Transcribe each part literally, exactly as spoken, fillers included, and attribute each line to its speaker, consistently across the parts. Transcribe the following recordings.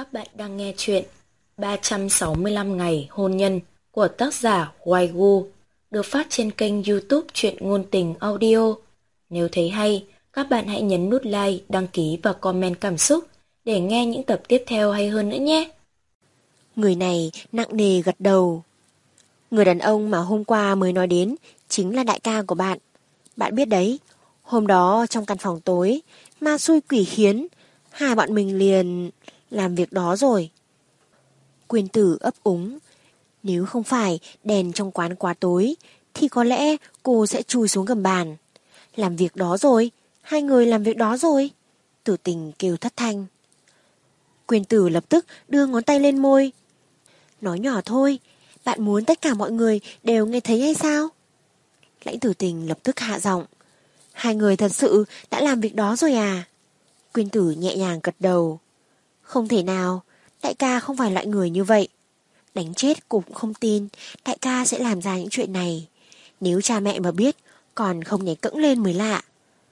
Speaker 1: Các bạn đang nghe chuyện ba trăm sáu mươi lăm ngày hôn nhân của tác giả Waigu, được phát trên kênh YouTube Truyện Ngôn Tình Audio. Nếu thấy hay, các bạn hãy nhấn nút like, đăng ký và comment cảm xúc để nghe những tập tiếp theo hay hơn nữa nhé.
Speaker 2: Người này nặng nề gật đầu. Người đàn ông mà hôm qua mới nói đến chính là đại ca của bạn. Bạn biết đấy, hôm đó trong căn phòng tối, ma xui quỷ khiến, hai bọn mình liền làm việc đó rồi. Quyên Tử ấp úng. Nếu không phải đèn trong quán quá tối, thì có lẽ cô sẽ chui xuống gầm bàn. Làm việc đó rồi, hai người làm việc đó rồi. Tử Tình kêu thất thanh. Quyên Tử lập tức đưa ngón tay lên môi. Nói nhỏ thôi, bạn muốn tất cả mọi người đều nghe thấy hay sao? Lãnh Tử Tình lập tức hạ giọng. Hai người thật sự đã làm việc đó rồi à? Quyên Tử nhẹ nhàng gật đầu. Không thể nào, đại ca không phải loại người như vậy. Đánh chết cô cũng không tin đại ca sẽ làm ra những chuyện này. Nếu cha mẹ mà biết, còn không nhảy cẫng lên mới lạ.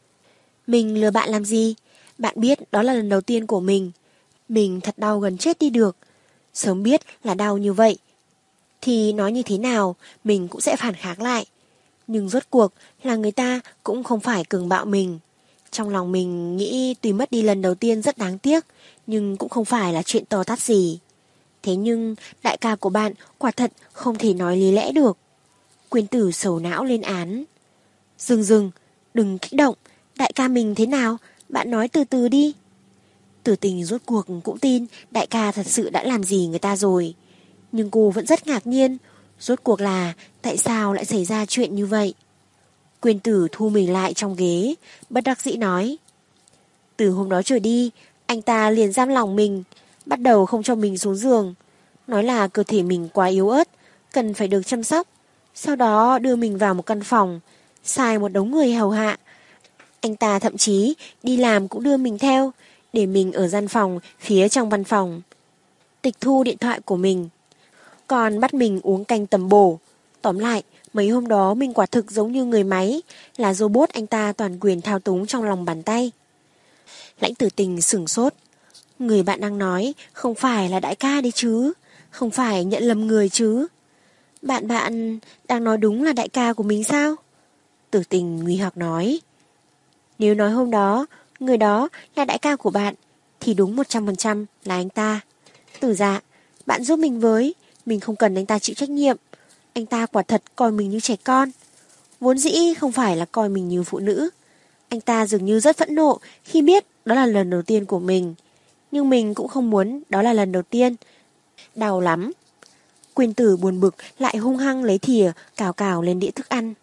Speaker 2: Mình lừa bạn làm gì? Bạn biết đó là lần đầu tiên của mình. Mình thật đau gần chết đi được. Sớm biết là đau như vậy thì nói như thế nào mình cũng sẽ phản kháng lại. Nhưng rốt cuộc là người ta cũng không phải cường bạo mình. Trong lòng mình nghĩ tuy mất đi lần đầu tiên rất đáng tiếc, nhưng cũng không phải là chuyện to tát gì. Thế nhưng đại ca của bạn quả thật không thể nói lý lẽ được. Quyên Tử sầu não lên án. Dừng dừng, đừng kích động. Đại ca mình thế nào? Bạn nói từ từ đi. Tử Tình rốt cuộc cũng tin đại ca thật sự đã làm gì người ta rồi. Nhưng cô vẫn rất ngạc nhiên. Rốt cuộc là tại sao lại xảy ra chuyện như vậy? Quyên Tử thu mình lại trong ghế, bất đắc dĩ nói. Từ hôm đó trở đi, anh ta liền giam lòng mình, bắt đầu không cho mình xuống giường. Nói là cơ thể mình quá yếu ớt, cần phải được chăm sóc. Sau đó đưa mình vào một căn phòng, sai một đống người hầu hạ. Anh ta thậm chí đi làm cũng đưa mình theo, để mình ở gian phòng phía trong văn phòng. Tịch thu điện thoại của mình, còn bắt mình uống canh tầm bổ. Tóm lại, mấy hôm đó mình quả thực giống như người máy, là robot anh ta toàn quyền thao túng trong lòng bàn tay. Lãnh Tử Tình sửng sốt. Người bạn đang nói không phải là đại ca đấy chứ? Không phải nhận lầm người chứ? Bạn bạn đang nói đúng là đại ca của mình sao? Tử Tình nguy hoặc nói. Nếu nói hôm đó, người đó là đại ca của bạn, thì đúng một trăm phần trăm là anh ta. Tử Dạ, bạn giúp mình với, mình không cần anh ta chịu trách nhiệm. Anh ta quả thật coi mình như trẻ con. Vốn dĩ không phải là coi mình như phụ nữ. Anh ta dường như rất phẫn nộ khi biết đó là lần đầu tiên của mình. Nhưng mình cũng không muốn đó là lần đầu tiên. Đau lắm. Quyên Tử buồn bực lại hung hăng lấy thìa cào cào lên đĩa thức ăn.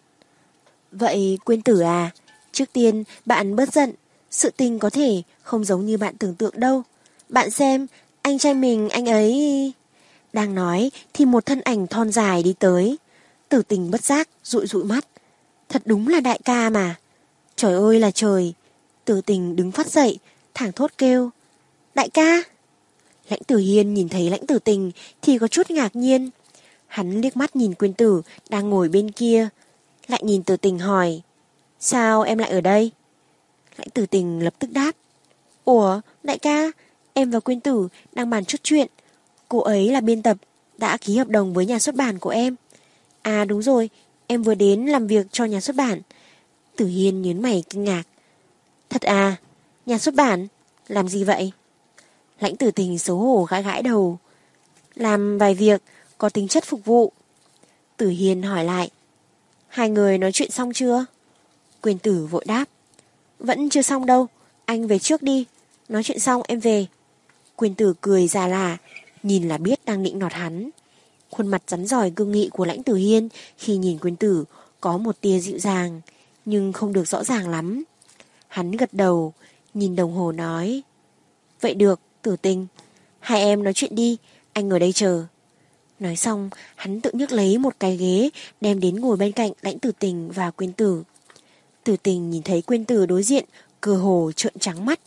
Speaker 2: Vậy Quyên Tử à, trước tiên bạn bớt giận. Sự tình có thể không giống như bạn tưởng tượng đâu. Bạn xem, anh trai mình anh ấy... Đang nói thì một thân ảnh thon dài đi tới. Tử Tình bất giác dụi dụi mắt. Thật đúng là đại ca mà. Trời ơi là trời. Tử Tình đứng phát dậy, thảng thốt kêu. Đại ca. Lãnh Tử Hiên nhìn thấy Lãnh Tử Tình thì có chút ngạc nhiên. Hắn liếc mắt nhìn Quyên Tử đang ngồi bên kia, lại nhìn Tử Tình hỏi. Sao em lại ở đây? Lãnh Tử Tình lập tức đáp. Ủa, đại ca, em và Quyên Tử đang bàn chút chuyện. Cô ấy là biên tập, đã ký hợp đồng với nhà xuất bản của em. À đúng rồi, em vừa đến làm việc cho nhà xuất bản. Tử Hiên nhớn mày kinh ngạc. Thật à, nhà xuất bản, làm gì vậy? Lãnh Tử Tình xấu hổ gãi gãi đầu. Làm vài việc, có tính chất phục vụ. Tử Hiên hỏi lại. Hai người nói chuyện xong chưa? Quyên Tử vội đáp. Vẫn chưa xong đâu, anh về trước đi. Nói chuyện xong em về. Quyên Tử cười già là, nhìn là biết đang nịnh nọt hắn. Khuôn mặt rắn rỏi cương nghị của Lãnh Tử Hiên khi nhìn Quyên Tử có một tia dịu dàng, nhưng không được rõ ràng lắm. Hắn gật đầu, nhìn đồng hồ nói. Vậy được, Tử Tình. Hai em nói chuyện đi, anh ở đây chờ. Nói xong, hắn tự nhấc lấy một cái ghế, đem đến ngồi bên cạnh Lãnh Tử Tình và Quyên Tử. Tử Tình nhìn thấy Quyên Tử đối diện, cơ hồ trợn trắng mắt.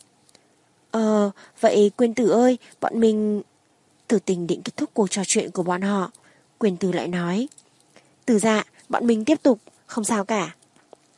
Speaker 2: Ờ, vậy Quyên Tử ơi, bọn mình... Tử Tình định kết thúc cuộc trò chuyện của bọn họ. Quyên Tử lại nói. Tử Dạ, bọn mình tiếp tục, không sao cả.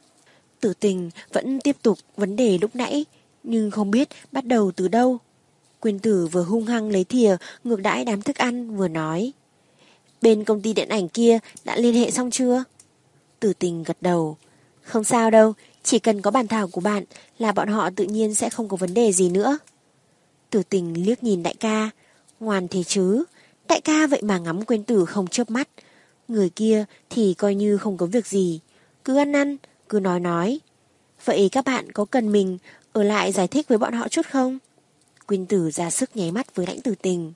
Speaker 2: Tử Tình vẫn tiếp tục vấn đề lúc nãy, nhưng không biết bắt đầu từ đâu. Quyên Tử vừa hung hăng lấy thìa ngược đãi đám thức ăn vừa nói. Bên công ty điện ảnh kia đã liên hệ xong chưa? Tử Tình gật đầu. Không sao đâu, chỉ cần có bản thảo của bạn là bọn họ tự nhiên sẽ không có vấn đề gì nữa. Tử Tình liếc nhìn đại ca. Ngoan thế chứ, đại ca vậy mà ngắm Quyên Tử không chớp mắt. Người kia thì coi như không có việc gì, cứ ăn ăn, cứ nói nói. Vậy các bạn có cần mình ở lại giải thích với bọn họ chút không? Quyên Tử ra sức nháy mắt với Lãnh Tử Tình.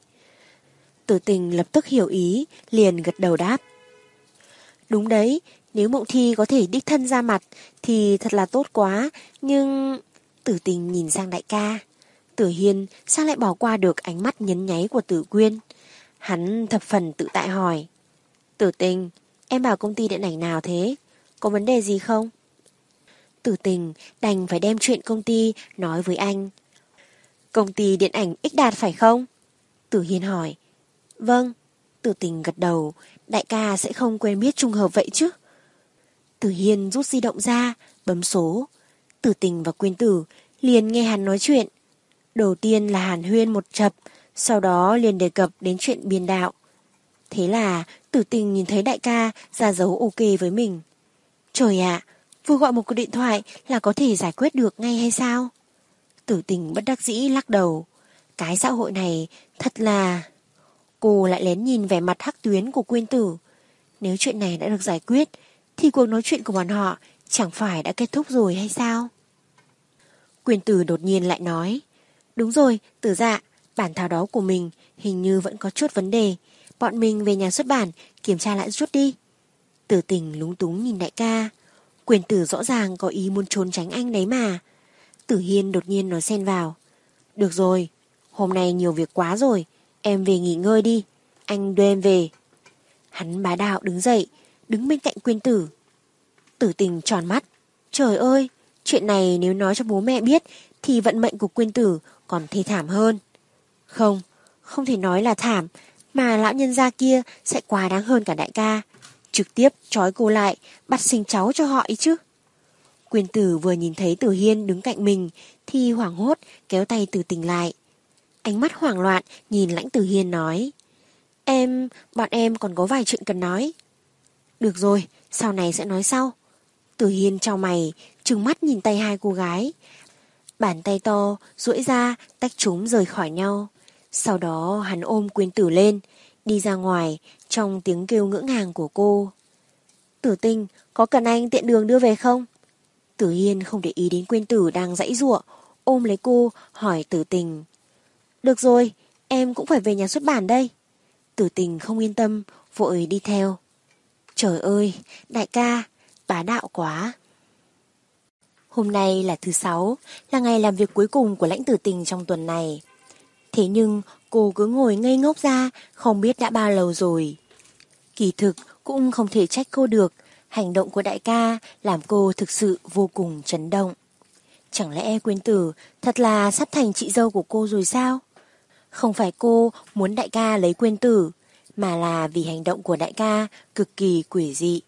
Speaker 2: Tử Tình lập tức hiểu ý, liền gật đầu đáp. Đúng đấy, nếu Mộng Thi có thể đích thân ra mặt thì thật là tốt quá, nhưng... Tử Tình nhìn sang đại ca. Tử Hiên sao lại bỏ qua được ánh mắt nhấn nháy của Tử Quyên. Hắn thập phần tự tại hỏi. Tử Tình, em bảo công ty điện ảnh nào thế? Có vấn đề gì không? Tử Tình đành phải đem chuyện công ty nói với anh. Công ty điện ảnh X Đạt phải không? Tử Hiên hỏi. Vâng. Tử Tình gật đầu. Đại ca sẽ không quen biết trùng hợp vậy chứ? Tử Hiên rút di động ra, bấm số. Tử Tình và Quyên Tử liền nghe hắn nói chuyện. Đầu tiên là hàn huyên một chập, sau đó liền đề cập đến chuyện biên đạo. Thế là Tử Tình nhìn thấy đại ca ra dấu ok với mình. Trời ạ, vừa gọi một cuộc điện thoại là có thể giải quyết được ngay hay sao? Tử Tình bất đắc dĩ lắc đầu. Cái xã hội này thật là... Cô lại lén nhìn vẻ mặt hắc tuyến của Quyên Tử. Nếu chuyện này đã được giải quyết thì cuộc nói chuyện của bọn họ chẳng phải đã kết thúc rồi hay sao? Quyên Tử đột nhiên lại nói. Đúng rồi, Tử Dạ, bản thảo đó của mình hình như vẫn có chút vấn đề. Bọn mình về nhà xuất bản kiểm tra lại chút đi. Tử Tình lúng túng nhìn đại ca. Quyên Tử rõ ràng có ý muốn trốn tránh anh đấy mà. Tử Hiên đột nhiên nói xen vào. Được rồi, hôm nay nhiều việc quá rồi, em về nghỉ ngơi đi, anh đưa em về. Hắn bá đạo đứng dậy, đứng bên cạnh Quyên Tử. Tử Tình tròn mắt. Trời ơi, chuyện này nếu nói cho bố mẹ biết thì vận mệnh của Quyên Tử còn thê thảm hơn. Không, không thể nói là thảm, mà lão nhân gia kia sẽ quá đáng hơn cả đại ca. Trực tiếp trói cô lại, bắt sinh cháu cho họ ý chứ. Quyên Tử vừa nhìn thấy Tử Hiên đứng cạnh mình thì hoảng hốt kéo tay Tử Tình lại. Ánh mắt hoảng loạn nhìn Lãnh Tử Hiên nói. Em, bọn em còn có vài chuyện cần nói. Được rồi, sau này sẽ nói sau. Tử Hiên chau mày, trừng mắt nhìn tay hai cô gái. Bàn tay to duỗi ra tách chúng rời khỏi nhau. Sau đó hắn ôm Quyên Tử lên, đi ra ngoài trong tiếng kêu ngỡ ngàng của cô. Tử Tình, có cần anh tiện đường đưa về không? Tử Hiên không để ý đến Quyên Tử đang giãy giụa, ôm lấy cô hỏi Tử Tình. Được rồi, em cũng phải về nhà xuất bản đây. Tử Tình không yên tâm, vội đi theo. Trời ơi, đại ca, bá đạo quá. Hôm nay là thứ sáu, là ngày làm việc cuối cùng của Lãnh Tử Tình trong tuần này. Thế nhưng cô cứ ngồi ngây ngốc ra, không biết đã bao lâu rồi. Kỳ thực cũng không thể trách cô được, hành động của đại ca làm cô thực sự vô cùng chấn động. Chẳng lẽ Quyên Tử thật là sắp thành chị dâu của cô rồi sao? Không phải cô muốn đại ca lấy Quyên Tử, mà là vì hành động của đại ca cực kỳ quỷ dị.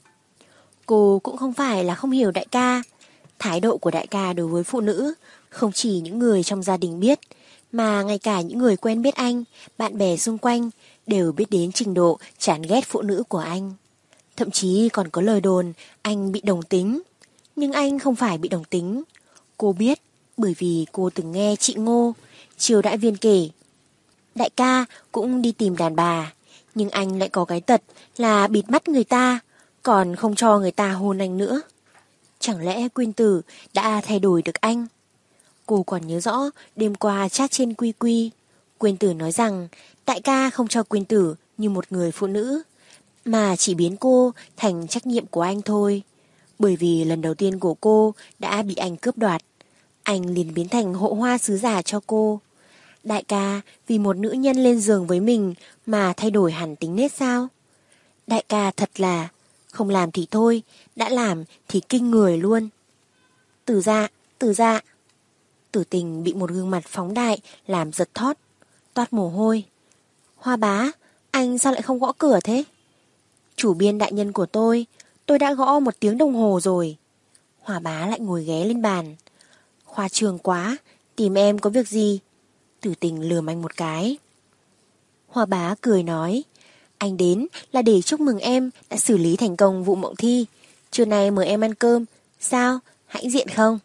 Speaker 2: Cô cũng không phải là không hiểu đại ca. Thái độ của đại ca đối với phụ nữ không chỉ những người trong gia đình biết, mà ngay cả những người quen biết anh, bạn bè xung quanh đều biết đến trình độ chán ghét phụ nữ của anh. Thậm chí còn có lời đồn anh bị đồng tính. Nhưng anh không phải bị đồng tính. Cô biết bởi vì cô từng nghe chị Ngô, Triều Đại Viên kể. Đại ca cũng đi tìm đàn bà, nhưng anh lại có cái tật là bịt mắt người ta, còn không cho người ta hôn anh nữa. Chẳng lẽ Quyên Tử đã thay đổi được anh? Cô còn nhớ rõ đêm qua chat trên Quy Quy, Quyên Tử nói rằng đại ca không cho Quyên Tử như một người phụ nữ, mà chỉ biến cô thành trách nhiệm của anh thôi. Bởi vì lần đầu tiên của cô đã bị anh cướp đoạt, anh liền biến thành hộ hoa sứ giả cho cô. Đại ca vì một nữ nhân lên giường với mình mà thay đổi hẳn tính nết sao? Đại ca thật là không làm thì thôi, đã làm thì kinh người luôn. Tử Dạ, Tử Dạ. Tử Tình bị một gương mặt phóng đại làm giật thót, toát mồ hôi. Hoa bá, anh sao lại không gõ cửa thế? Chủ biên đại nhân của tôi, tôi đã gõ một tiếng đồng hồ rồi. Hoa bá lại ngồi ghé lên bàn. Khoa trường quá, tìm em có việc gì? Tử Tình lườm anh một cái. Hoa Bá cười nói, anh đến là để chúc mừng em đã xử lý thành công vụ mộng thi. Trưa nay mời em ăn cơm. Sao? Hãnh diện không?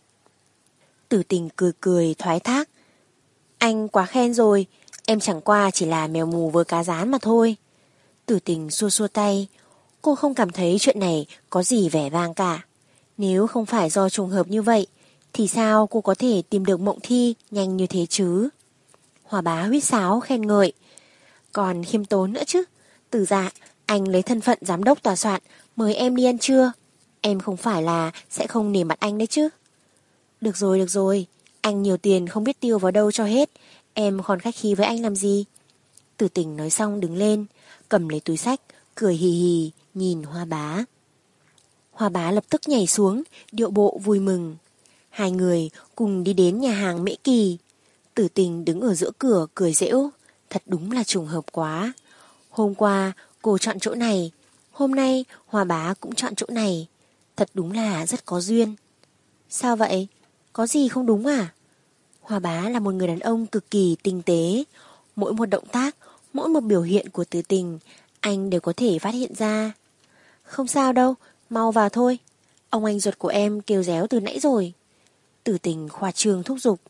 Speaker 2: Tử Tình cười cười thoái thác. Anh quá khen rồi. Em chẳng qua chỉ là mèo mù với cá rán mà thôi. Tử Tình xua xua tay. Cô không cảm thấy chuyện này có gì vẻ vang cả. Nếu không phải do trùng hợp như vậy, thì sao cô có thể tìm được mộng thi nhanh như thế chứ? Hoa Bá huýt sáo khen ngợi. Còn khiêm tốn nữa chứ. Từ dạ, anh lấy thân phận giám đốc tòa soạn mời em đi ăn trưa. Em không phải là sẽ không nể mặt anh đấy chứ. Được rồi, được rồi. Anh nhiều tiền không biết tiêu vào đâu cho hết. Em còn khách khí với anh làm gì? Tử Tình nói xong đứng lên, cầm lấy túi xách, cười hì hì, nhìn Hoa Bá. Hoa Bá lập tức nhảy xuống, điệu bộ vui mừng. Hai người cùng đi đến nhà hàng Mễ Kỳ. Tử Tình đứng ở giữa cửa cười giễu. Thật đúng là trùng hợp quá. Hôm qua cô chọn chỗ này, hôm nay Hoa Bá cũng chọn chỗ này. Thật đúng là rất có duyên. Sao vậy? Có gì không đúng à? Hoa Bá là một người đàn ông cực kỳ tinh tế. Mỗi một động tác, mỗi một biểu hiện của Tử Tình, anh đều có thể phát hiện ra. Không sao đâu, mau vào thôi. Ông anh ruột của em kêu réo từ nãy rồi. Tử Tình khoa trương thúc giục.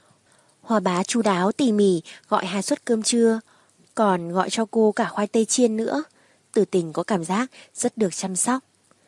Speaker 2: Hoa Bá chu đáo tỉ mỉ gọi hai suất cơm trưa, còn gọi cho cô cả khoai tây chiên nữa. Tử Tình có cảm giác rất được chăm sóc.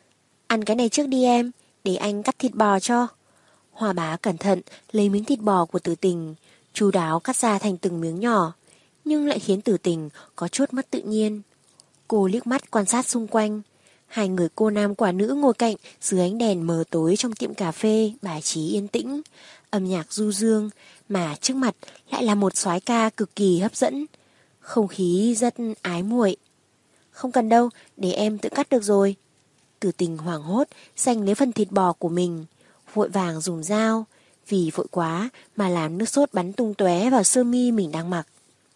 Speaker 2: Ăn cái này trước đi em, để anh cắt thịt bò cho. Hoa Bá cẩn thận lấy miếng thịt bò của Tử Tình, chu đáo cắt ra thành từng miếng nhỏ, nhưng lại khiến Tử Tình có chút mất tự nhiên. Cô liếc mắt quan sát xung quanh. Hai người cô nam quả nữ ngồi cạnh dưới ánh đèn mờ tối trong tiệm cà phê bài trí yên tĩnh, âm nhạc du dương, mà trước mặt lại là một soái ca cực kỳ hấp dẫn. Không khí rất ái muội. Không cần đâu, để em tự cắt được rồi. Tử Tình hoảng hốt giành lấy phần thịt bò của mình, vội vàng dùng dao, vì vội quá mà làm nước sốt bắn tung tóe vào sơ mi mình đang mặc.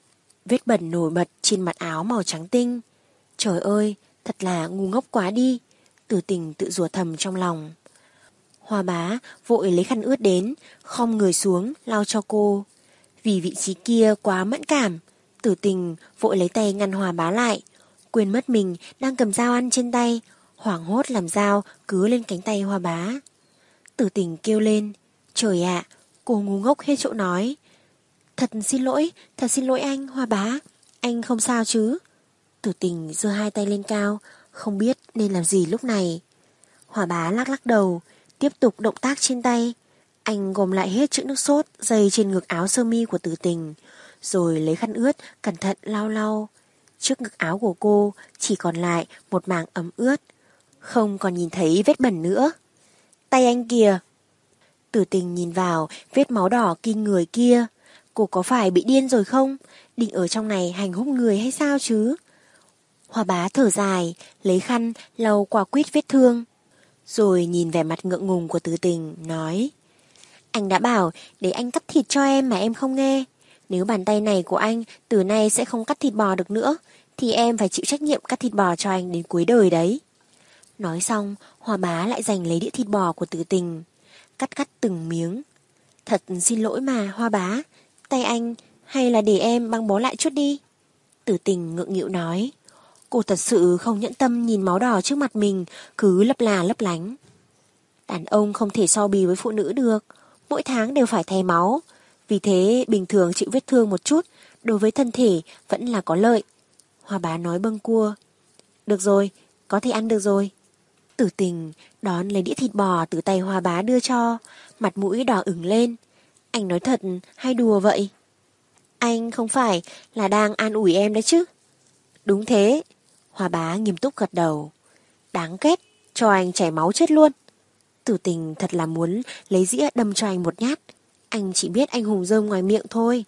Speaker 2: Vết bẩn nổi bật trên mặt áo màu trắng tinh. Trời ơi, thật là ngu ngốc quá đi. Tử Tình tự rủa thầm trong lòng. Hoa Bá vội lấy khăn ướt đến, khom người xuống lau cho cô. Vì vị trí kia quá mẫn cảm, Tử Tình vội lấy tay ngăn Hoa Bá lại, quên mất mình đang cầm dao ăn trên tay, hoảng hốt làm dao cứ lên cánh tay Hoa Bá. Tử Tình kêu lên. Trời ạ, cô ngu ngốc hết chỗ nói. Thật xin lỗi, thật xin lỗi anh, Hoa Bá. Anh không sao chứ? Tử Tình giơ hai tay lên cao, không biết nên làm gì lúc này. Hoa Bá lắc lắc đầu, tiếp tục động tác trên tay. Anh gom lại hết chữ nước sốt dày trên ngực áo sơ mi của Tử Tình, rồi lấy khăn ướt cẩn thận lau lau. Trước ngực áo của cô chỉ còn lại một mảng ẩm ướt, không còn nhìn thấy vết bẩn nữa. Tay anh kìa. Tử Tình nhìn vào vết máu đỏ kinh người kia. Cô có phải bị điên rồi không? Định ở trong này hành húc người hay sao chứ? Hoa Bá thở dài, lấy khăn lau qua quýt vết thương, rồi nhìn vẻ mặt ngượng ngùng của Tử Tình, nói. Anh đã bảo để anh cắt thịt cho em mà em không nghe. Nếu bàn tay này của anh từ nay sẽ không cắt thịt bò được nữa, thì em phải chịu trách nhiệm cắt thịt bò cho anh đến cuối đời đấy. Nói xong, Hoa Bá lại giành lấy đĩa thịt bò của Tử Tình, cắt cắt từng miếng. Thật xin lỗi mà Hoa Bá, tay anh hay là để em băng bó lại chút đi. Tử Tình ngượng nghịu nói. Cô thật sự không nhẫn tâm nhìn máu đỏ trước mặt mình cứ lấp là lấp lánh. Đàn ông không thể so bì với phụ nữ được, mỗi tháng đều phải thay máu. Vì thế bình thường chịu vết thương một chút đối với thân thể vẫn là có lợi. Hoa Bá nói bâng cua. Được rồi, có thể ăn được rồi. Tử Tình đón lấy đĩa thịt bò từ tay Hoa Bá đưa cho, mặt mũi đỏ ửng lên. Anh nói thật hay đùa vậy? Anh không phải là đang an ủi em đấy chứ? Đúng thế. Hoa Bá nghiêm túc gật đầu. Đáng ghét, cho anh chảy máu chết luôn. Tử Tình thật là muốn lấy dĩa đâm cho anh một nhát. Anh chỉ biết anh hùng rơm ngoài miệng thôi.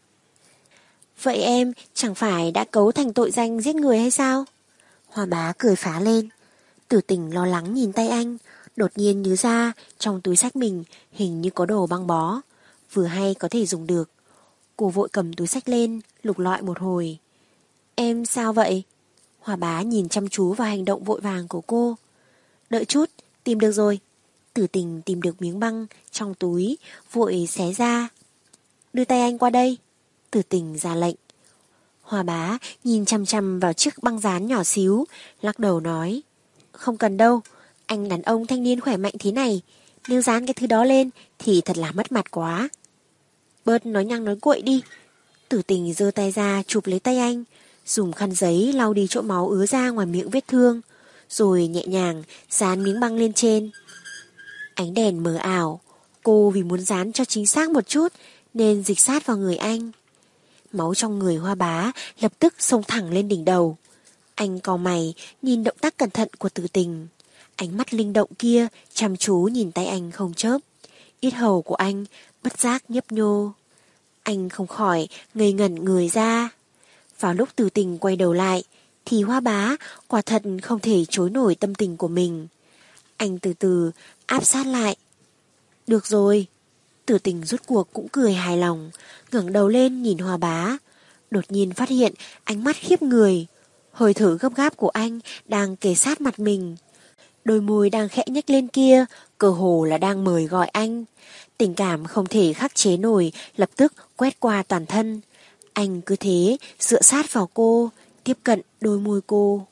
Speaker 2: Vậy em chẳng phải đã cấu thành tội danh giết người hay sao? Hoa Bá cười phá lên. Tử Tình lo lắng nhìn tay anh, đột nhiên nhớ ra trong túi xách mình hình như có đồ băng bó, vừa hay có thể dùng được. Cô vội cầm túi xách lên, lục lọi một hồi. Em sao vậy? Hoa Bá nhìn chăm chú vào hành động vội vàng của cô. Đợi chút, tìm được rồi. Tử Tình tìm được miếng băng trong túi, vội xé ra. Đưa tay anh qua đây. Tử Tình ra lệnh. Hoa Bá nhìn chăm chăm vào chiếc băng dán nhỏ xíu, lắc đầu nói, không cần đâu, anh đàn ông thanh niên khỏe mạnh thế này, nếu dán cái thứ đó lên thì thật là mất mặt quá. Bớt nói nhăng nói cuội đi. Tử Tình giơ tay ra chụp lấy tay anh, dùng khăn giấy lau đi chỗ máu ứa ra ngoài miệng vết thương, rồi nhẹ nhàng dán miếng băng lên trên. Ánh đèn mờ ảo, cô vì muốn dán cho chính xác một chút nên dịch sát vào người anh. Máu trong người Hoa Bá lập tức xông thẳng lên đỉnh đầu. Anh cau mày nhìn động tác cẩn thận của Tử Tình. Ánh mắt linh động kia chăm chú nhìn tay anh không chớp. Yết hầu của anh bất giác nhấp nhô. Anh không khỏi ngây ngẩn người ra. Vào lúc Tử Tình quay đầu lại thì Hoa Bá quả thật không thể chối nổi tâm tình của mình. Anh từ từ áp sát lại. Được rồi. Tử Tình rốt cuộc cũng cười hài lòng, ngẩng đầu lên nhìn Hoa Bá. Đột nhiên phát hiện ánh mắt khiếp người. Hơi thở gấp gáp của anh đang kề sát mặt mình. Đôi môi đang khẽ nhếch lên kia, cơ hồ là đang mời gọi anh. Tình cảm không thể khắc chế nổi lập tức quét qua toàn thân. Anh cứ thế dựa sát vào cô, tiếp cận đôi môi cô.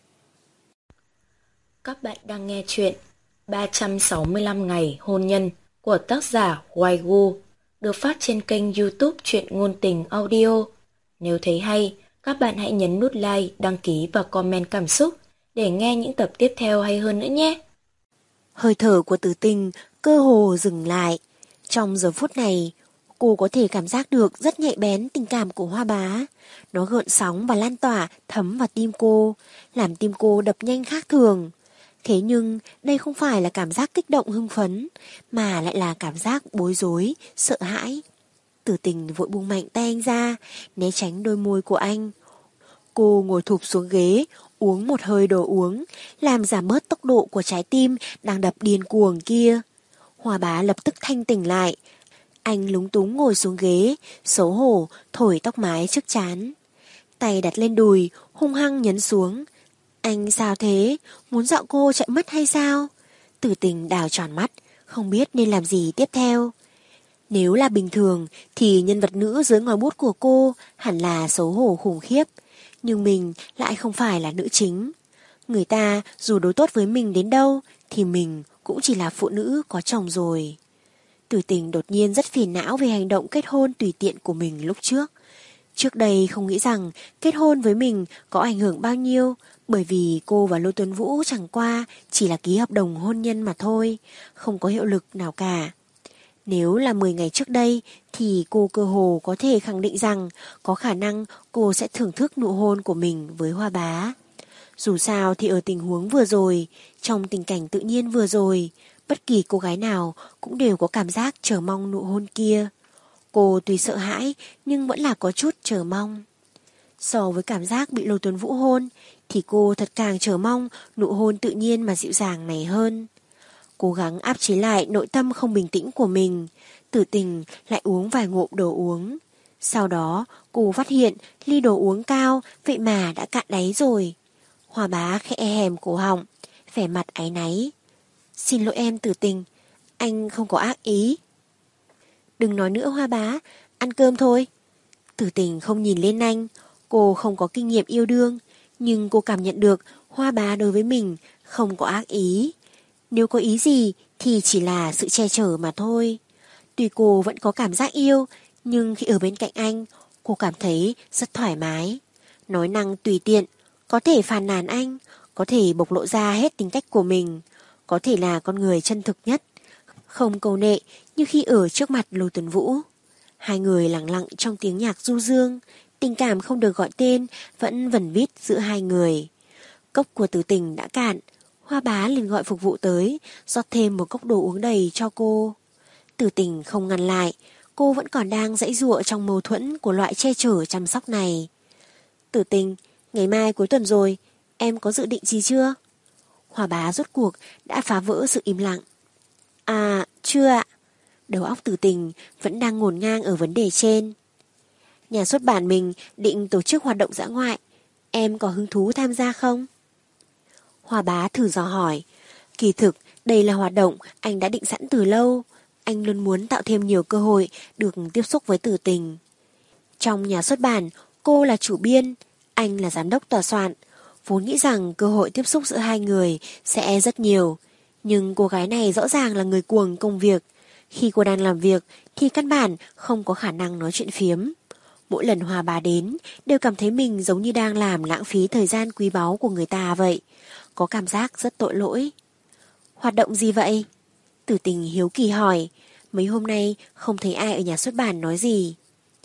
Speaker 1: Các bạn đang nghe chuyện ba trăm sáu mươi lăm ngày hôn nhân của tác giả Waigu, được phát trên kênh YouTube Truyện Ngôn Tình Audio. Nếu thấy hay, các bạn hãy nhấn nút like, đăng ký và comment cảm xúc để nghe những tập tiếp theo hay hơn nữa nhé.
Speaker 2: Hơi thở của Tử Tình cơ hồ dừng lại. Trong giờ phút này, cô có thể cảm giác được rất nhạy bén tình cảm của Hoa Bá. Nó gợn sóng và lan tỏa thấm vào tim cô, làm tim cô đập nhanh khác thường. Thế nhưng đây không phải là cảm giác kích động hưng phấn, mà lại là cảm giác bối rối, sợ hãi. Tử Tình vội buông mạnh tay anh ra, né tránh đôi môi của anh. Cô ngồi thụp xuống ghế, uống một hơi đồ uống, làm giảm bớt tốc độ của trái tim đang đập điên cuồng kia. Hoa Bá lập tức thanh tỉnh lại. Anh lúng túng ngồi xuống ghế, xấu hổ thổi tóc mái trước trán. Tay đặt lên đùi, hung hăng nhấn xuống. Anh sao thế? Muốn dọa cô chạy mất hay sao? Tử Tình đảo tròn mắt, không biết nên làm gì tiếp theo. Nếu là bình thường thì nhân vật nữ dưới ngòi bút của cô hẳn là xấu hổ khủng khiếp. Nhưng mình lại không phải là nữ chính. Người ta dù đối tốt với mình đến đâu thì mình cũng chỉ là phụ nữ có chồng rồi. Tử Tình đột nhiên rất phiền não về hành động kết hôn tùy tiện của mình lúc trước. Trước đây không nghĩ rằng kết hôn với mình có ảnh hưởng bao nhiêu, bởi vì cô và Lô Tuấn Vũ chẳng qua chỉ là ký hợp đồng hôn nhân mà thôi, không có hiệu lực nào cả. Nếu là mười ngày trước đây thì cô cơ hồ có thể khẳng định rằng có khả năng cô sẽ thưởng thức nụ hôn của mình với Hoa Bá. Dù sao thì ở tình huống vừa rồi, trong tình cảnh tự nhiên vừa rồi, bất kỳ cô gái nào cũng đều có cảm giác chờ mong nụ hôn kia. Cô tuy sợ hãi nhưng vẫn là có chút chờ mong. So với cảm giác bị Lô Tuấn Vũ hôn thì cô thật càng chờ mong nụ hôn tự nhiên mà dịu dàng này hơn. Cố gắng áp chế lại nội tâm không bình tĩnh của mình, Tử Tình lại uống vài ngụm đồ uống. Sau đó cô phát hiện ly đồ uống cao vậy mà đã cạn đáy rồi. Hoa Bá khẽ hèm cổ họng, vẻ mặt áy náy. Xin lỗi em Tử Tình, anh không có ác ý. Đừng nói nữa Hoa Bá, ăn cơm thôi. Tử Tình không nhìn lên anh, cô không có kinh nghiệm yêu đương, nhưng cô cảm nhận được Hoa Bá đối với mình không có ác ý. Nếu có ý gì thì chỉ là sự che chở mà thôi. Tuy cô vẫn có cảm giác yêu, nhưng khi ở bên cạnh anh, cô cảm thấy rất thoải mái. Nói năng tùy tiện, có thể phàn nàn anh, có thể bộc lộ ra hết tính cách của mình, có thể là con người chân thực nhất, không câu nệ như khi ở trước mặt Lô Tuấn Vũ. Hai người lặng lặng trong tiếng nhạc du dương, tình cảm không được gọi tên vẫn vẩn vít giữa hai người. Cốc của Tử Tình đã cạn, Hoa Bá liền gọi phục vụ tới, rót thêm một cốc đồ uống đầy cho cô. Tử Tình không ngăn lại, cô vẫn còn đang giãy giụa trong mâu thuẫn của loại che chở chăm sóc này. Tử Tình, ngày mai cuối tuần rồi, em có dự định gì chưa? Hoa Bá rốt cuộc đã phá vỡ sự im lặng. À, chưa ạ. Đầu óc Tử Tình vẫn đang ngổn ngang ở vấn đề trên. Nhà xuất bản mình định tổ chức hoạt động dã ngoại, em có hứng thú tham gia không? Hoa Bá thử dò hỏi. Kỳ thực đây là hoạt động anh đã định sẵn từ lâu. Anh luôn muốn tạo thêm nhiều cơ hội được tiếp xúc với Tử Tình. Trong nhà xuất bản, cô là chủ biên, anh là giám đốc tòa soạn. Vốn nghĩ rằng cơ hội tiếp xúc giữa hai người sẽ rất nhiều. Nhưng cô gái này rõ ràng là người cuồng công việc. Khi cô đang làm việc thì căn bản không có khả năng nói chuyện phiếm. Mỗi lần Hòa Bá đến đều cảm thấy mình giống như đang làm lãng phí thời gian quý báu của người ta vậy. Có cảm giác rất tội lỗi. Hoạt động gì vậy? Tử Tình hiếu kỳ hỏi. Mấy hôm nay không thấy ai ở nhà xuất bản nói gì.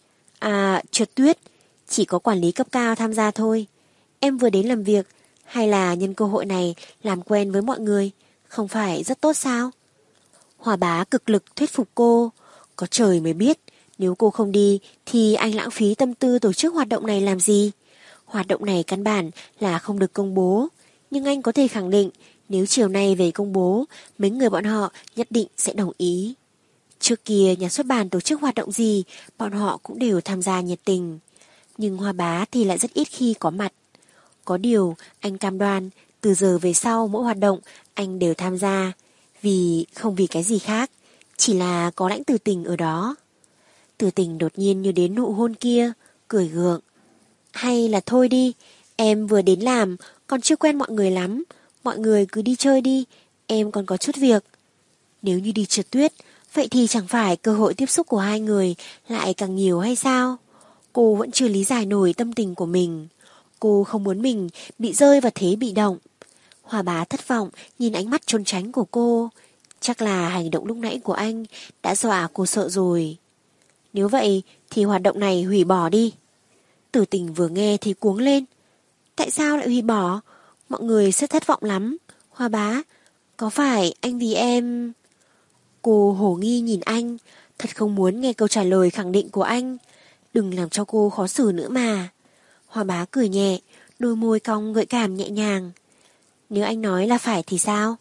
Speaker 2: À, trượt tuyết. Chỉ có quản lý cấp cao tham gia thôi. Em vừa đến làm việc, hay là nhân cơ hội này làm quen với mọi người, không phải rất tốt sao? Hòa Bá cực lực thuyết phục cô. Có trời mới biết, nếu cô không đi thì anh lãng phí tâm tư tổ chức hoạt động này làm gì? Hoạt động này căn bản là không được công bố. Nhưng anh có thể khẳng định, nếu chiều nay về công bố, mấy người bọn họ nhất định sẽ đồng ý. Trước kia nhà xuất bản tổ chức hoạt động gì, bọn họ cũng đều tham gia nhiệt tình. Nhưng Hòa Bá thì lại rất ít khi có mặt. Có điều, anh cam đoan, từ giờ về sau mỗi hoạt động, anh đều tham gia. Vì không vì cái gì khác, chỉ là có Lãnh Tử Tình ở đó. Tử Tình đột nhiên như đến nụ hôn kia, cười gượng. Hay là thôi đi, em vừa đến làm, còn chưa quen mọi người lắm. Mọi người cứ đi chơi đi, em còn có chút việc. Nếu như đi trượt tuyết, vậy thì chẳng phải cơ hội tiếp xúc của hai người lại càng nhiều hay sao? Cô vẫn chưa lý giải nổi tâm tình của mình. Cô không muốn mình bị rơi vào thế bị động. Hòa Bá thất vọng nhìn ánh mắt trốn tránh của cô. Chắc là hành động lúc nãy của anh đã dọa cô sợ rồi. Nếu vậy thì hoạt động này hủy bỏ đi. Tử Tình vừa nghe thì cuống lên. Tại sao lại hủy bỏ? Mọi người sẽ thất vọng lắm. Hòa Bá, có phải anh vì em... Cô hồ nghi nhìn anh, thật không muốn nghe câu trả lời khẳng định của anh. Đừng làm cho cô khó xử nữa mà. Hòa Bá cười nhẹ, đôi môi cong gợi cảm nhẹ nhàng. Nếu anh nói là phải thì sao?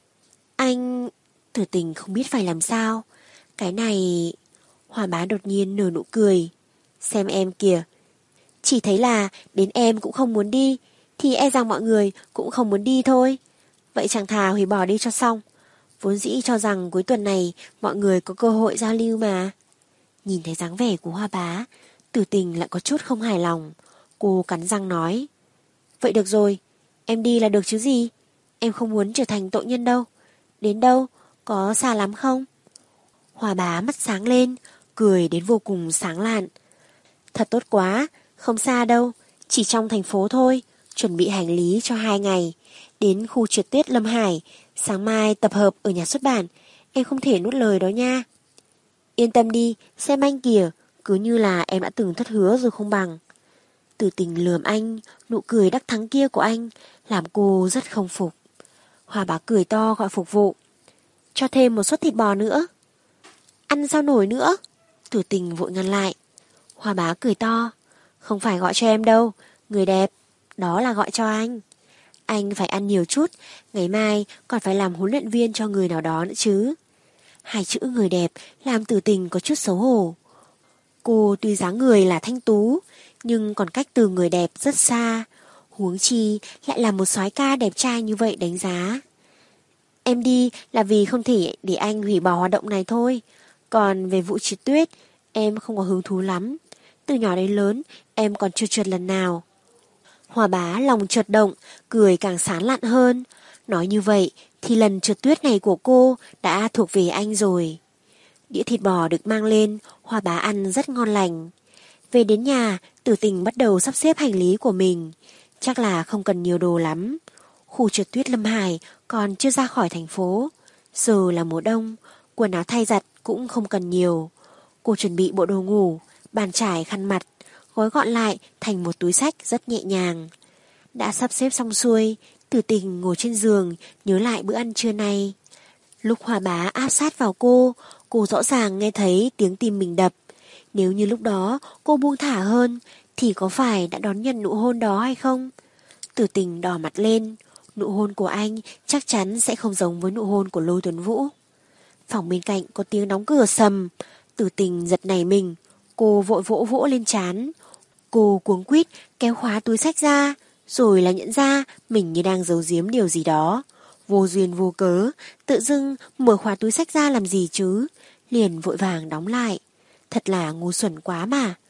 Speaker 2: Anh... Tử Tình không biết phải làm sao. Cái này... Hòa Bá đột nhiên nở nụ cười. Xem em kìa. Chỉ thấy là đến em cũng không muốn đi, thì e rằng mọi người cũng không muốn đi thôi. Vậy chẳng thà hủy bỏ đi cho xong. Vốn dĩ cho rằng cuối tuần này mọi người có cơ hội giao lưu mà. Nhìn thấy dáng vẻ của Hoa Bá, Tử Tình lại có chút không hài lòng. Cô cắn răng nói. Vậy được rồi, em đi là được chứ gì. Em không muốn trở thành tội nhân đâu. Đến đâu, có xa lắm không? Hoa Bá mắt sáng lên, cười đến vô cùng sáng lạn. Thật tốt quá, không xa đâu, chỉ trong thành phố thôi. Chuẩn bị hành lý cho hai ngày. Đến khu trượt tuyết Lâm Hải, sáng mai tập hợp ở nhà xuất bản. Em không thể nuốt lời đó nha. Yên tâm đi, xem anh kìa, cứ như là em đã từng thất hứa rồi không bằng. Tử Tình lườm anh, nụ cười đắc thắng kia của anh làm cô rất không phục. Hoa Bá cười to gọi phục vụ. Cho thêm một suất thịt bò nữa. Ăn sao nổi nữa? Tử Tình vội ngăn lại. Hoa Bá cười to. Không phải gọi cho em đâu, người đẹp, đó là gọi cho anh. Anh phải ăn nhiều chút, ngày mai còn phải làm huấn luyện viên cho người nào đó nữa chứ. Hai chữ người đẹp làm Tử Tình có chút xấu hổ. Cô tuy dáng người là thanh tú, nhưng còn cách từ người đẹp rất xa. Huống chi lại là một soái ca đẹp trai như vậy đánh giá. Em đi là vì không thể để anh hủy bỏ hoạt động này thôi. Còn về vụ trượt tuyết, em không có hứng thú lắm. Từ nhỏ đến lớn, em còn chưa trượt lần nào. Hoa Bá lòng chợt động, cười càng sán lạn hơn. Nói như vậy thì lần trượt tuyết này của cô đã thuộc về anh rồi. Đĩa thịt bò được mang lên, Hoa Bá ăn rất ngon lành. Về đến nhà, Tử Tình bắt đầu sắp xếp hành lý của mình. Chắc là không cần nhiều đồ lắm. Khu trượt tuyết Lâm Hải còn chưa ra khỏi thành phố. Giờ là mùa đông, quần áo thay giặt cũng không cần nhiều. Cô chuẩn bị bộ đồ ngủ, bàn chải khăn mặt, gói gọn lại thành một túi xách rất nhẹ nhàng. Đã sắp xếp xong xuôi, Tử Tình ngồi trên giường nhớ lại bữa ăn trưa nay. Lúc Hoa Bá áp sát vào cô, cô rõ ràng nghe thấy tiếng tim mình đập. Nếu như lúc đó cô buông thả hơn, thì có phải đã đón nhận nụ hôn đó hay không? Tử Tình đỏ mặt lên, nụ hôn của anh chắc chắn sẽ không giống với nụ hôn của Lôi Tuấn Vũ. Phòng bên cạnh có tiếng đóng cửa sầm, Tử Tình giật nảy mình, cô vội vỗ vỗ lên trán. Cô cuống quýt kéo khóa túi xách ra, rồi là nhận ra mình như đang giấu giếm điều gì đó. Vô duyên vô cớ, tự dưng mở khóa túi xách ra làm gì chứ, liền vội vàng đóng lại. Thật là ngu xuẩn quá mà.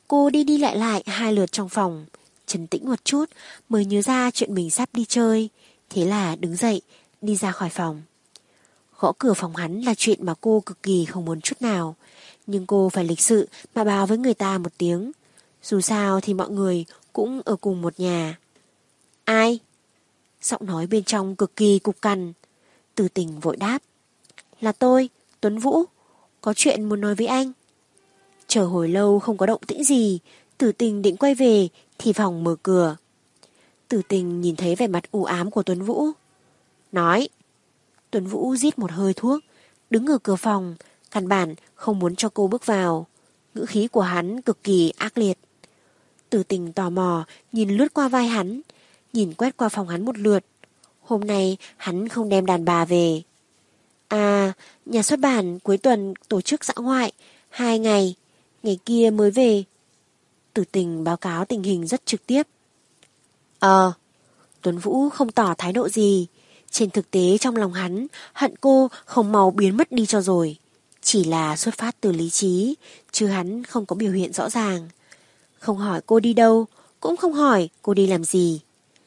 Speaker 2: Cô đi đi lại lại hai lượt trong phòng, trấn tĩnh một chút mới nhớ ra chuyện mình sắp đi chơi. Thế là đứng dậy, đi ra khỏi phòng. Gõ cửa phòng hắn là chuyện mà cô cực kỳ không muốn chút nào. Nhưng cô phải lịch sự mà báo với người ta một tiếng. Dù sao thì mọi người cũng ở cùng một nhà. Ai? Giọng nói bên trong cực kỳ cục cằn. Từ Tình vội đáp. Là tôi, Tuấn Vũ. Có chuyện muốn nói với anh. Chờ hồi lâu không có động tĩnh gì, Tử Tình định quay về thì phòng mở cửa. Tử Tình nhìn thấy vẻ mặt u ám của Tuấn Vũ. Nói. Tuấn Vũ rít một hơi thuốc, đứng ở cửa phòng, căn bản không muốn cho cô bước vào. Ngữ khí của hắn cực kỳ ác liệt. Tử Tình tò mò nhìn lướt qua vai hắn, nhìn quét qua phòng hắn một lượt. Hôm nay hắn không đem đàn bà về. À, nhà xuất bản cuối tuần tổ chức dã ngoại, hai ngày, ngày kia mới về. Tử Tình báo cáo tình hình rất trực tiếp. Ờ, Tuấn Vũ không tỏ thái độ gì. Trên thực tế trong lòng hắn, hận cô không mau biến mất đi cho rồi. Chỉ là xuất phát từ lý trí, chứ hắn không có biểu hiện rõ ràng. Không hỏi cô đi đâu, cũng không hỏi cô đi làm gì.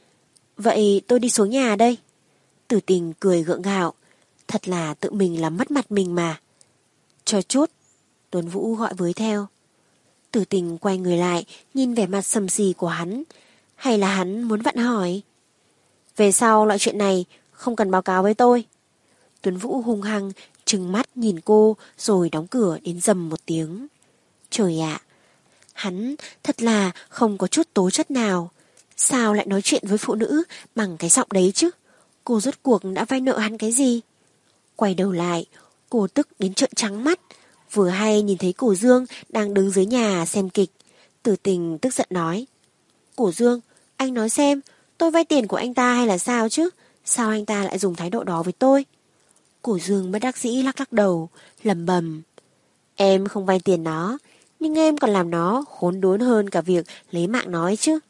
Speaker 2: Vậy tôi đi xuống nhà đây. Tử Tình cười gượng gạo. Thật là tự mình làm mất mặt mình mà. Chờ chút. Tuấn Vũ gọi với theo. Tử Tình quay người lại, nhìn vẻ mặt sầm sì của hắn. Hay là hắn muốn vặn hỏi? Về sau loại chuyện này không cần báo cáo với tôi. Tuấn Vũ hung hăng trừng mắt nhìn cô rồi đóng cửa đến rầm một tiếng. Trời ạ, hắn thật là không có chút tố chất nào. Sao lại nói chuyện với phụ nữ bằng cái giọng đấy chứ? Cô rốt cuộc đã vay nợ hắn cái gì? Quay đầu lại, cô tức đến trợn trắng mắt. Vừa hay nhìn thấy Cổ Dương đang đứng dưới nhà xem kịch. Tử Tình tức giận nói. Cổ Dương, anh nói xem, tôi vay tiền của anh ta hay là sao chứ? Sao anh ta lại dùng thái độ đó với tôi? Cổ Dương bất đắc dĩ lắc lắc đầu, lẩm bẩm. Em không vay tiền nó, nhưng em còn làm nó khốn đốn hơn cả việc lấy mạng nói chứ.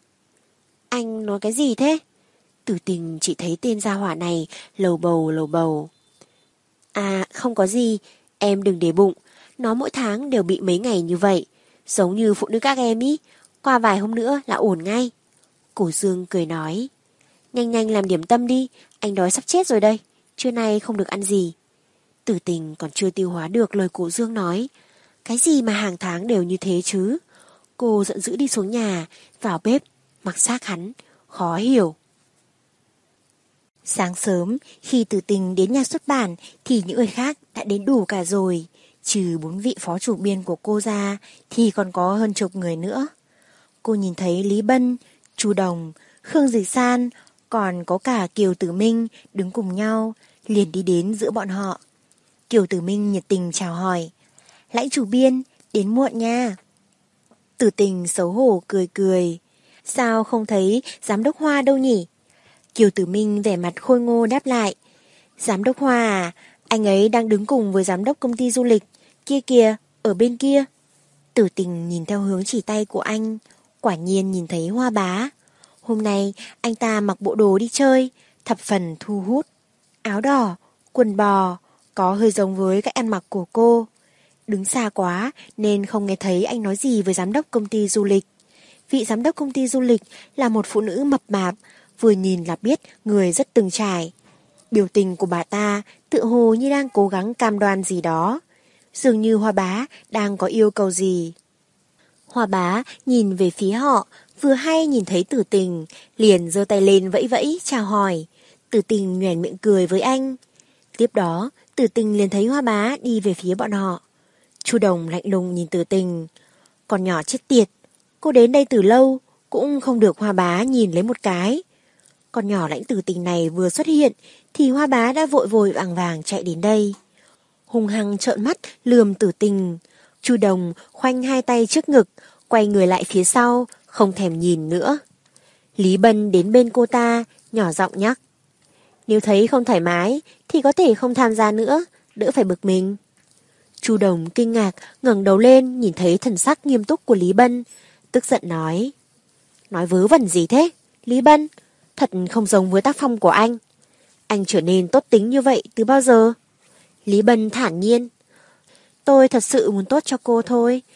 Speaker 2: Anh nói cái gì thế? Tử Tình chỉ thấy tên gia hỏa này lầu bầu lầu bầu. À, không có gì, em đừng để bụng. Nó mỗi tháng đều bị mấy ngày như vậy. Giống như phụ nữ các em ý, qua vài hôm nữa là ổn ngay. Cổ Dương cười nói. Nhanh nhanh làm điểm tâm đi, anh đói sắp chết rồi đây. Trưa nay không được ăn gì. Tử Tình còn chưa tiêu hóa được lời Cổ Dương nói. Cái gì mà hàng tháng đều như thế chứ? Cô giận dữ đi xuống nhà, vào bếp, mặc xác hắn, khó hiểu. Sáng sớm, khi Tử Tình đến nhà xuất bản thì những người khác đã đến đủ cả rồi. Trừ bốn vị phó chủ biên của cô ra thì còn có hơn chục người nữa. Cô nhìn thấy Lý Bân, Chu Đồng, Khương Dịch San, còn có cả Kiều Tử Minh đứng cùng nhau, liền đi đến giữa bọn họ. Kiều Tử Minh nhiệt tình chào hỏi. Lãnh chủ biên, đến muộn nha. Tử Tình xấu hổ cười cười. Sao không thấy giám đốc Hoa đâu nhỉ? Kiều Tử Minh vẻ mặt khôi ngô đáp lại. Giám đốc Hoa à, anh ấy đang đứng cùng với giám đốc công ty du lịch. Kia kìa, ở bên kia. Tử Tình nhìn theo hướng chỉ tay của anh. Quả nhiên nhìn thấy Hoa Bá. Hôm nay anh ta mặc bộ đồ đi chơi, thập phần thu hút. Áo đỏ, quần bò, có hơi giống với cách ăn mặc của cô. Đứng xa quá nên không nghe thấy anh nói gì với giám đốc công ty du lịch. Vị giám đốc công ty du lịch là một phụ nữ mập mạp, vừa nhìn là biết người rất từng trải. Biểu tình của bà ta tựa hồ như đang cố gắng cam đoan gì đó. Dường như Hoa Bá đang có yêu cầu gì. Hoa Bá nhìn về phía họ, vừa hay nhìn thấy Tử Tình, liền giơ tay lên vẫy vẫy chào hỏi. Tử Tình nhoẻn miệng cười với anh. Tiếp đó, Tử Tình liền thấy Hoa Bá đi về phía bọn họ. Chu Đồng lạnh lùng nhìn Tử Tình. Con nhỏ chết tiệt, cô đến đây từ lâu, cũng không được Hoa Bá nhìn lấy một cái. Con nhỏ Lãnh Tử Tình này vừa xuất hiện, thì Hoa Bá đã vội vội vàng vàng chạy đến đây. Hung hăng trợn mắt lườm Tử Tình. Chu Đồng khoanh hai tay trước ngực, quay người lại phía sau, không thèm nhìn nữa. Lý Bân đến bên cô ta, nhỏ giọng nhắc. Nếu thấy không thoải mái, thì có thể không tham gia nữa, đỡ phải bực mình. Chu Đồng kinh ngạc ngẩng đầu lên nhìn thấy thần sắc nghiêm túc của Lý Bân, tức giận nói. Nói vớ vẩn gì thế, Lý Bân? Thật không giống với tác phong của anh. Anh trở nên tốt tính như vậy từ bao giờ? Lý Bân thản nhiên. Tôi thật sự muốn tốt cho cô thôi.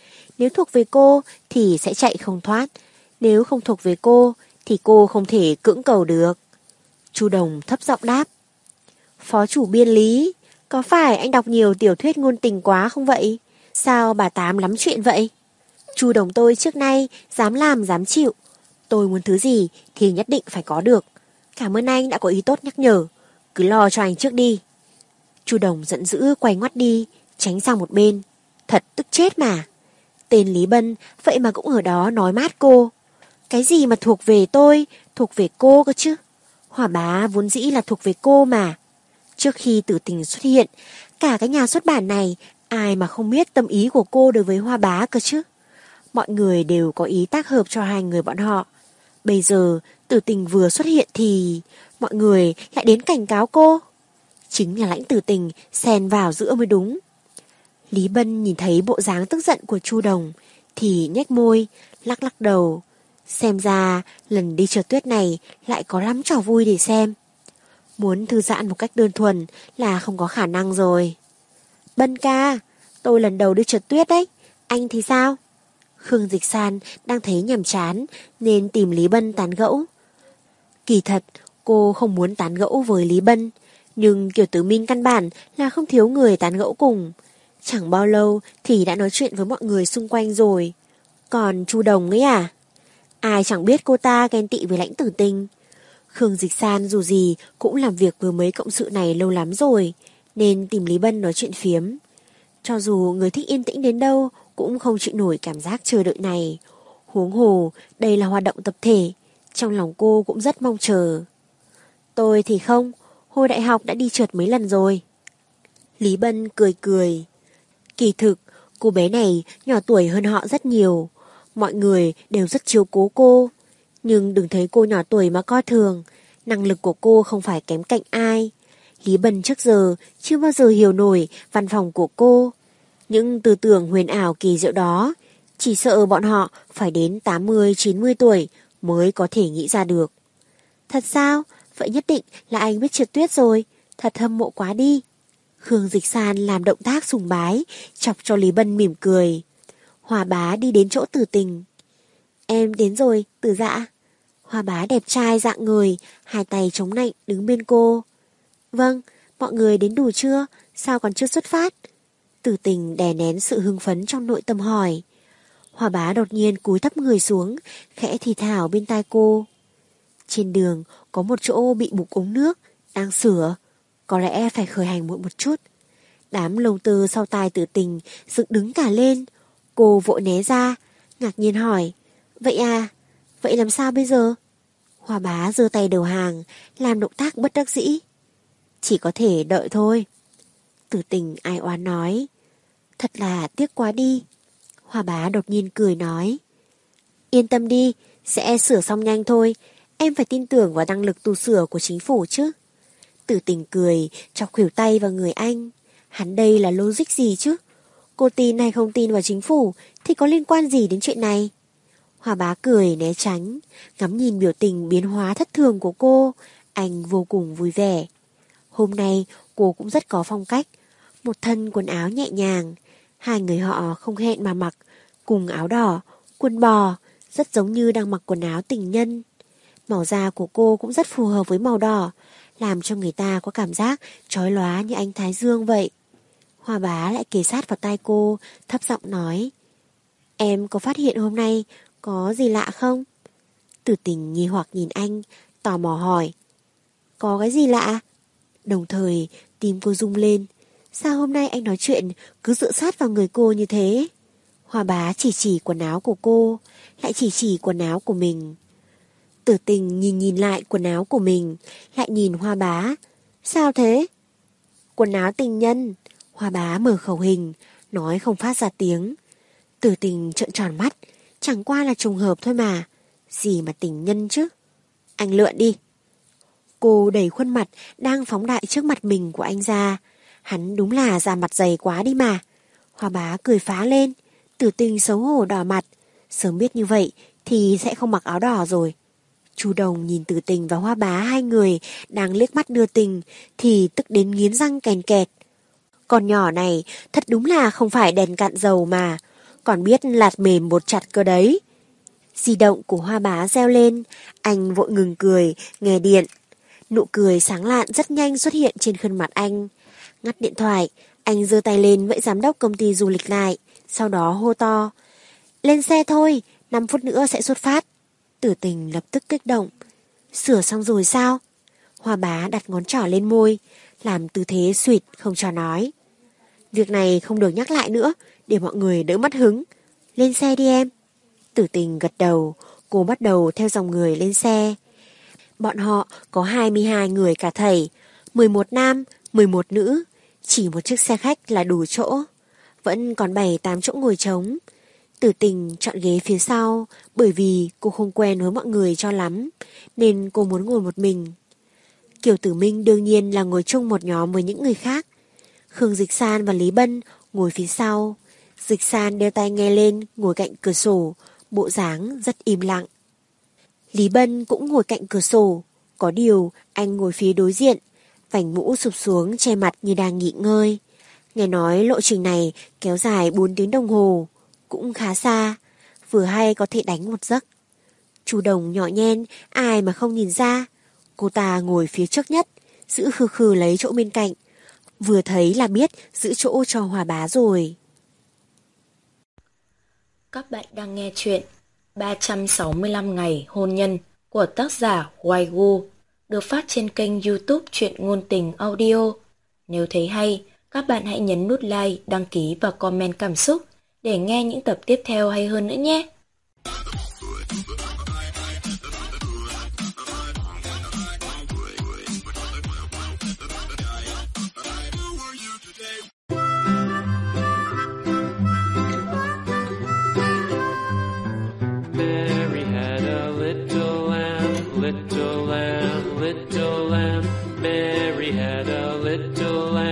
Speaker 2: Nếu thuộc về cô thì sẽ chạy không thoát. Nếu không thuộc về cô thì cô không thể cưỡng cầu được. Chu Đồng thấp giọng đáp. Phó chủ biên Lý, có phải anh đọc nhiều tiểu thuyết ngôn tình quá không vậy? Sao bà Tám lắm chuyện vậy? Chu Đồng tôi trước nay dám làm dám chịu. Tôi muốn thứ gì thì nhất định phải có được. Cảm ơn anh đã có ý tốt nhắc nhở. Cứ lo cho anh trước đi. Chu Đồng giận dữ quay ngoắt đi, tránh sang một bên. Thật tức chết mà. Tên Lý Bân vậy mà cũng ở đó nói mát cô. Cái gì mà thuộc về tôi, thuộc về cô cơ chứ. Hoa Bá vốn dĩ là thuộc về cô mà. Trước khi Tử Tình xuất hiện, cả cái nhà xuất bản này ai mà không biết tâm ý của cô đối với Hoa Bá cơ chứ. Mọi người đều có ý tác hợp cho hai người bọn họ. Bây giờ Tử Tình vừa xuất hiện thì mọi người lại đến cảnh cáo cô. Chính là Lãnh Tử Tình xen vào giữa mới đúng. Lý Bân nhìn thấy bộ dáng tức giận của Chu Đồng thì nhếch môi, lắc lắc đầu. Xem ra lần đi trượt tuyết này lại có lắm trò vui để xem. Muốn thư giãn một cách đơn thuần là không có khả năng rồi. Bân ca, tôi lần đầu đi trượt tuyết đấy, anh thì sao? Khương Dịch San đang thấy nhàm chán nên tìm Lý Bân tán gẫu. Kỳ thật cô không muốn tán gẫu với Lý Bân, nhưng Kiều Tử Minh căn bản là không thiếu người tán gẫu cùng. Chẳng bao lâu thì đã nói chuyện với mọi người xung quanh rồi. Còn Chu Đồng ấy à? Ai chẳng biết cô ta ghen tị với Lãnh Tử Tình. Khương Dịch San dù gì cũng làm việc với mấy cộng sự này lâu lắm rồi, nên tìm Lý Bân nói chuyện phiếm. Cho dù người thích yên tĩnh đến đâu cũng không chịu nổi cảm giác chờ đợi này. Huống hồ đây là hoạt động tập thể, trong lòng cô cũng rất mong chờ. Tôi thì không, hồi đại học đã đi trượt mấy lần rồi. Lý Bân cười cười. Kỳ thực cô bé này nhỏ tuổi hơn họ rất nhiều. Mọi người đều rất chiếu cố cô. Nhưng đừng thấy cô nhỏ tuổi mà coi thường. Năng lực của cô không phải kém cạnh ai. Lý Bân trước giờ chưa bao giờ hiểu nổi văn phòng của cô. Những tư tưởng huyền ảo kỳ diệu đó chỉ sợ bọn họ phải đến tám mươi chín mươi tuổi mới có thể nghĩ ra được. Thật sao? Vậy nhất định là anh biết trượt tuyết rồi. Thật hâm mộ quá đi. Khương Dịch San làm động tác sùng bái, chọc cho Lý Bân mỉm cười. Hoa Bá đi đến chỗ Tử Tình. Em đến rồi, Tử Dạ. Hoa Bá đẹp trai dạng người, hai tay chống nạnh đứng bên cô. Vâng, mọi người đến đủ chưa? Sao còn chưa xuất phát? Tử Tình đè nén sự hưng phấn trong nội tâm hỏi. Hoa Bá đột nhiên cúi thấp người xuống, khẽ thì thào bên tai cô. Trên đường có một chỗ bị bục ống nước, đang sửa. Có lẽ phải khởi hành muộn một chút. Đám lông tơ sau tai Tử Tình dựng đứng cả lên. Cô vội né ra, ngạc nhiên hỏi. Vậy à? Vậy làm sao bây giờ? Hoa Bá giơ tay đầu hàng, làm động tác bất đắc dĩ. Chỉ có thể đợi thôi. Tử Tình ai oán nói. Thật là tiếc quá đi. Hoa Bá đột nhiên cười nói. Yên tâm đi, sẽ sửa xong nhanh thôi. Em phải tin tưởng vào năng lực tu sửa của chính phủ chứ. Tử Tình cười, chọc khuỷu tay vào người anh. Hắn đây là logic gì chứ? Cô tin hay không tin vào chính phủ thì có liên quan gì đến chuyện này? Hoa Bá cười né tránh, ngắm nhìn biểu tình biến hóa thất thường của cô, anh vô cùng vui vẻ. Hôm nay cô cũng rất có phong cách, một thân quần áo nhẹ nhàng, hai người họ không hẹn mà mặc, cùng áo đỏ, quần bò, rất giống như đang mặc quần áo tình nhân. Màu da của cô cũng rất phù hợp với màu đỏ, làm cho người ta có cảm giác chói lóa như ánh thái dương vậy. Hoa Bá lại kề sát vào tai cô, thấp giọng nói. Em có phát hiện hôm nay có gì lạ không? Tử Tình nghi hoặc nhìn anh, tò mò hỏi. Có cái gì lạ? Đồng thời tim cô rung lên. Sao hôm nay anh nói chuyện cứ dựa sát vào người cô như thế? Hoa Bá chỉ chỉ quần áo của cô, lại chỉ chỉ quần áo của mình. Tử Tình nhìn nhìn lại quần áo của mình, lại nhìn Hoa Bá. Sao thế? Quần áo tình nhân. Hoa Bá mở khẩu hình, nói không phát ra tiếng. Tử Tình trợn tròn mắt, chẳng qua là trùng hợp thôi mà. Gì mà tình nhân chứ? Anh lượn đi. Cô đẩy khuôn mặt đang phóng đại trước mặt mình của anh ra. Hắn đúng là da mặt dày quá đi mà. Hoa Bá cười phá lên. Tử Tình xấu hổ đỏ mặt. Sớm biết như vậy thì sẽ không mặc áo đỏ rồi. Chu Đồng nhìn Tử Tình và Hoa Bá hai người đang liếc mắt đưa tình thì tức đến nghiến răng kèn kẹt. Con nhỏ này thật đúng là không phải đèn cạn dầu mà. còn biết lạt mềm bột chặt cơ đấy. Di động của Hoa Bá reo lên, anh vội ngừng cười, nghe điện. Nụ cười sáng lạn rất nhanh xuất hiện trên khuôn mặt anh. Ngắt điện thoại, anh giơ tay lên vẫy giám đốc công ty du lịch lại, sau đó hô to. Lên xe thôi, năm phút nữa sẽ xuất phát. Tử Tình lập tức kích động. Sửa xong rồi sao? Hoa Bá đặt ngón trỏ lên môi, làm tư thế suỵt không cho nói. Việc này không được nhắc lại nữa, để mọi người đỡ mất hứng. Lên xe đi em. Tử Tình gật đầu, cô bắt đầu theo dòng người lên xe. Bọn họ có hai mươi hai người cả thảy, mười một nam, mười một nữ, chỉ một chiếc xe khách là đủ chỗ. Vẫn còn bảy tám chỗ ngồi trống. Tử Tình chọn ghế phía sau, bởi vì cô không quen với mọi người cho lắm, nên cô muốn ngồi một mình. Kiều Tử Minh đương nhiên là ngồi chung một nhóm với những người khác. Khương Dịch San và Lý Bân ngồi phía sau. Dịch San đeo tai nghe lên, ngồi cạnh cửa sổ, bộ dáng rất im lặng. Lý Bân cũng ngồi cạnh cửa sổ, có điều anh ngồi phía đối diện, vành mũ sụp xuống che mặt như đang nghỉ ngơi. Nghe nói lộ trình này kéo dài bốn tiếng đồng hồ, cũng khá xa, vừa hay có thể đánh một giấc. Chu Đồng nhỏ nhen, ai mà không nhìn ra. Cô ta ngồi phía trước nhất, giữ khư khư lấy chỗ bên cạnh. Vừa thấy là biết giữ chỗ cho Hoa Bá rồi.
Speaker 1: Các bạn đang nghe chuyện ba trăm sáu mươi lăm ngày hôn nhân của tác giả Waigu, được phát trên kênh YouTube Truyện Ngôn Tình Audio. Nếu thấy hay, các bạn hãy nhấn nút like, đăng ký và comment cảm xúc để nghe những tập tiếp theo hay hơn nữa nhé.
Speaker 3: Mary had a little lamb, little lamb, little lamb. Mary had a little lamb.